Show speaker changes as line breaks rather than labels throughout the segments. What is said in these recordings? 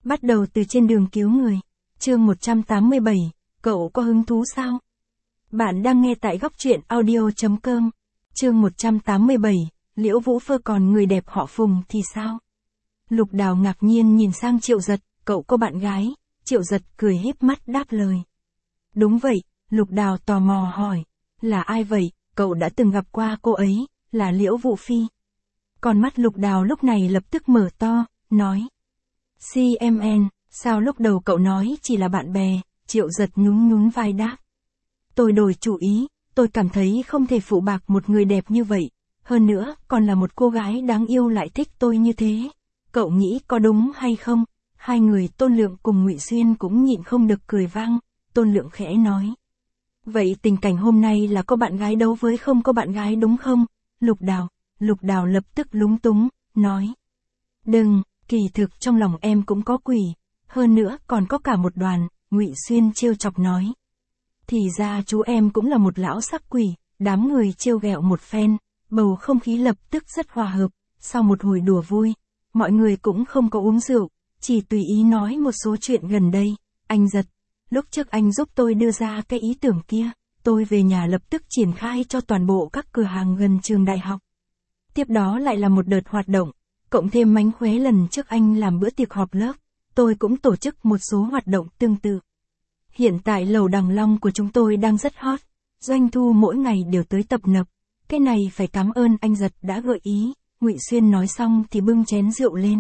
Bắt đầu từ trên đường cứu người. Chương 187, cậu có hứng thú sao? Bạn đang nghe tại góc truyện audio.com. Chương 187, Liễu Vũ Phơ còn người đẹp họ Phùng thì sao? Lục Đào ngạc nhiên nhìn sang Triệu Giật, cậu có bạn gái? Triệu Giật cười híp mắt đáp lời. Đúng vậy, Lục Đào tò mò hỏi. Là ai vậy? Cậu đã từng gặp qua cô ấy, là Liễu Vũ Phi. Con mắt Lục Đào lúc này lập tức mở to, nói. CMN, sao lúc đầu cậu nói chỉ là bạn bè? Triệu Giật nhún nhún vai đáp. Tôi đổi chủ ý, tôi cảm thấy không thể phụ bạc một người đẹp như vậy. Hơn nữa, còn là một cô gái đáng yêu lại thích tôi như thế. Cậu nghĩ có đúng hay không? Hai người Tôn Lượng cùng Ngụy Xuyên cũng nhịn không được cười vang. Tôn Lượng khẽ nói. Vậy tình cảnh hôm nay là có bạn gái đấu với không có bạn gái đúng không? Lục Đào lập tức lúng túng, nói. Đừng, kỳ thực trong lòng em cũng có quỷ. Hơn nữa còn có cả một đoàn, Ngụy Xuyên trêu chọc nói. Thì ra chú em cũng là một lão sắc quỷ. Đám người trêu ghẹo một phen, bầu không khí lập tức rất hòa hợp. Sau một hồi đùa vui, mọi người cũng không có uống rượu, chỉ tùy ý nói một số chuyện gần đây. Anh Giật, lúc trước anh giúp tôi đưa ra cái ý tưởng kia, tôi về nhà lập tức triển khai cho toàn bộ các cửa hàng gần trường đại học. Tiếp đó lại là một đợt hoạt động, cộng thêm mánh khóe lần trước anh làm bữa tiệc họp lớp, tôi cũng tổ chức một số hoạt động tương tự. Hiện tại lầu Đằng Long của chúng tôi đang rất hot, doanh thu mỗi ngày đều tới tập nập, cái này phải cảm ơn anh Giật đã gợi ý. Ngụy Xuyên nói xong thì bưng chén rượu lên.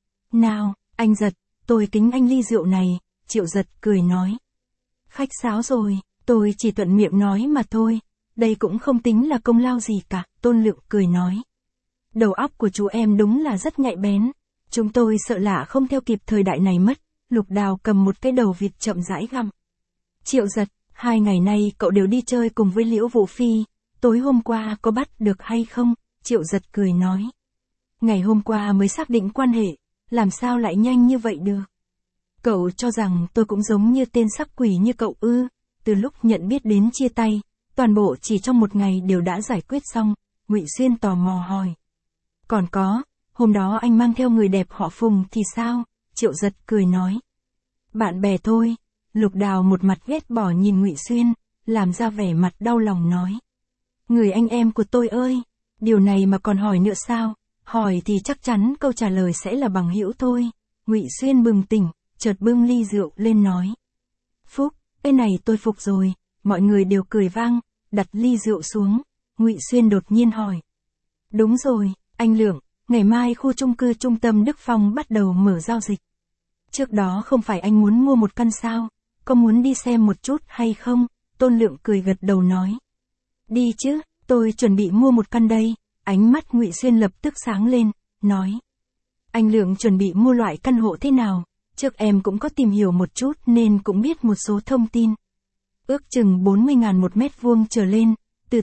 Nào, anh Giật, tôi kính anh ly rượu này. Triệu Giật cười nói. Khách sáo rồi, tôi chỉ thuận miệng nói mà thôi, đây cũng không tính là công lao gì cả. Tôn Lượng cười nói. Đầu óc của chú em đúng là rất nhạy bén, chúng tôi sợ lạ không theo kịp thời đại này mất. Lục Đào cầm một cái đầu vịt chậm rãi gặm. Triệu Giật, 2 ngày nay cậu đều đi chơi cùng với Liễu Vũ Phi, tối hôm qua có bắt được hay không? Triệu Giật cười nói. Ngày hôm qua mới xác định quan hệ, làm sao lại nhanh như vậy được? Cậu cho rằng tôi cũng giống như tên sắc quỷ như cậu ư? Từ lúc nhận biết đến chia tay, toàn bộ chỉ trong một ngày đều đã giải quyết xong. Ngụy Xuyên tò mò hỏi. Còn có, hôm đó anh mang theo người đẹp họ Phùng thì sao? Triệu Giật cười nói. Bạn bè thôi. Lục Đào một mặt ghét bỏ nhìn Ngụy Xuyên, làm ra vẻ mặt đau lòng nói. Người anh em của tôi ơi! Điều này mà còn hỏi nữa sao? Hỏi thì chắc chắn câu trả lời sẽ là bằng hữu thôi. Ngụy Xuyên bừng tỉnh, chợt bưng ly rượu lên nói. Phúc, cái này tôi phục rồi. Mọi người đều cười vang, đặt ly rượu xuống. Ngụy Xuyên đột nhiên hỏi. Đúng rồi, anh Lượng, ngày mai khu chung cư trung tâm Đức Phong bắt đầu mở giao dịch. Trước đó không phải anh muốn mua một căn sao? Có muốn đi xem một chút hay không? Tôn Lượng cười gật đầu nói. Đi chứ, tôi chuẩn bị mua một căn đây. Ánh mắt Ngụy Xuyên lập tức sáng lên, nói. Anh Lượng chuẩn bị mua loại căn hộ thế nào? Trước em cũng có tìm hiểu một chút nên cũng biết một số thông tin. Ước chừng 40.000 một mét vuông trở lên, từ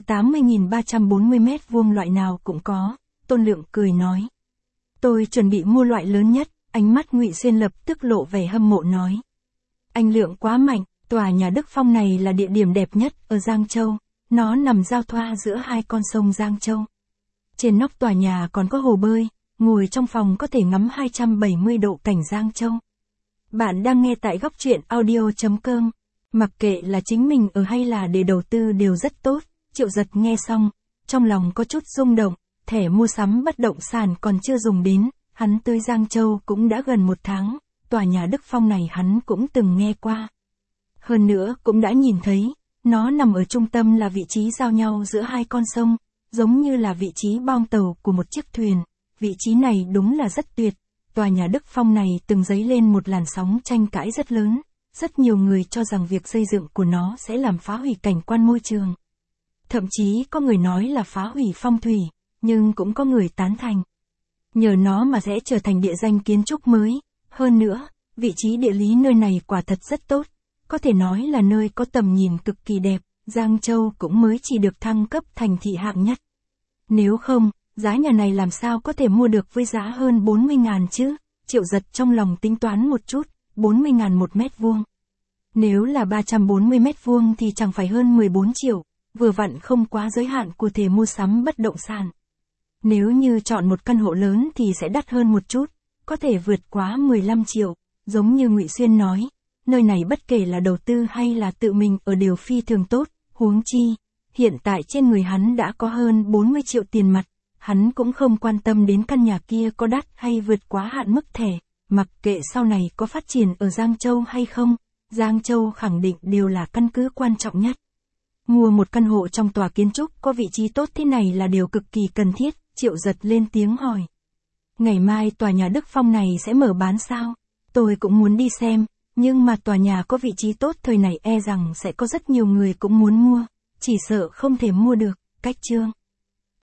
80.340 mét vuông loại nào cũng có. Tôn Lượng cười nói. Tôi chuẩn bị mua loại lớn nhất. Ánh mắt Ngụy Xuyên lập tức lộ vẻ hâm mộ nói. Anh Lượng quá mạnh, tòa nhà Đức Phong này là địa điểm đẹp nhất ở Giang Châu. Nó nằm giao thoa giữa hai con sông Giang Châu. Trên nóc tòa nhà còn có hồ bơi, ngồi trong phòng có thể ngắm 270 độ cảnh Giang Châu. Bạn đang nghe tại góc truyện audio.com. Mặc kệ là chính mình ở hay là để đầu tư đều rất tốt. Triệu Giật nghe xong, trong lòng có chút rung động, thẻ mua sắm bất động sản còn chưa dùng đến, hắn tới Giang Châu cũng đã gần 1 tháng, tòa nhà Đức Phong này hắn cũng từng nghe qua. Hơn nữa cũng đã nhìn thấy, nó nằm ở trung tâm là vị trí giao nhau giữa hai con sông, giống như là vị trí boong tàu của một chiếc thuyền. Vị trí này đúng là rất tuyệt. Tòa nhà Đức Phong này từng dấy lên một làn sóng tranh cãi rất lớn. Rất nhiều người cho rằng việc xây dựng của nó sẽ làm phá hủy cảnh quan môi trường. Thậm chí có người nói là phá hủy phong thủy, nhưng cũng có người tán thành. Nhờ nó mà sẽ trở thành địa danh kiến trúc mới. Hơn nữa, vị trí địa lý nơi này quả thật rất tốt. Có thể nói là nơi có tầm nhìn cực kỳ đẹp. Giang Châu cũng mới chỉ được thăng cấp thành thị hạng nhất. Nếu không, giá nhà này làm sao có thể mua được với giá hơn 40.000 chứ? Triệu Giật trong lòng tính toán một chút, 40.000 một mét vuông. Nếu là 340 mét vuông thì chẳng phải hơn 14 triệu, vừa vặn không quá giới hạn của thể mua sắm bất động sản. Nếu như chọn một căn hộ lớn thì sẽ đắt hơn một chút, có thể vượt quá 15 triệu. giống như Ngụy Xuyên nói, nơi này bất kể là đầu tư hay là tự mình ở đều phi thường tốt, huống chi, hiện tại trên người hắn đã có hơn 40 triệu tiền mặt, hắn cũng không quan tâm đến căn nhà kia có đắt hay vượt quá hạn mức thẻ, mặc kệ sau này có phát triển ở Giang Châu hay không, Giang Châu khẳng định đều là căn cứ quan trọng nhất. Mua một căn hộ trong tòa kiến trúc có vị trí tốt thế này là điều cực kỳ cần thiết, Triệu Giật lên tiếng hỏi. Ngày mai tòa nhà Đức Phong này sẽ mở bán sao? Tôi cũng muốn đi xem, nhưng mà tòa nhà có vị trí tốt thời này e rằng sẽ có rất nhiều người cũng muốn mua, chỉ sợ không thể mua được, Cách Trương.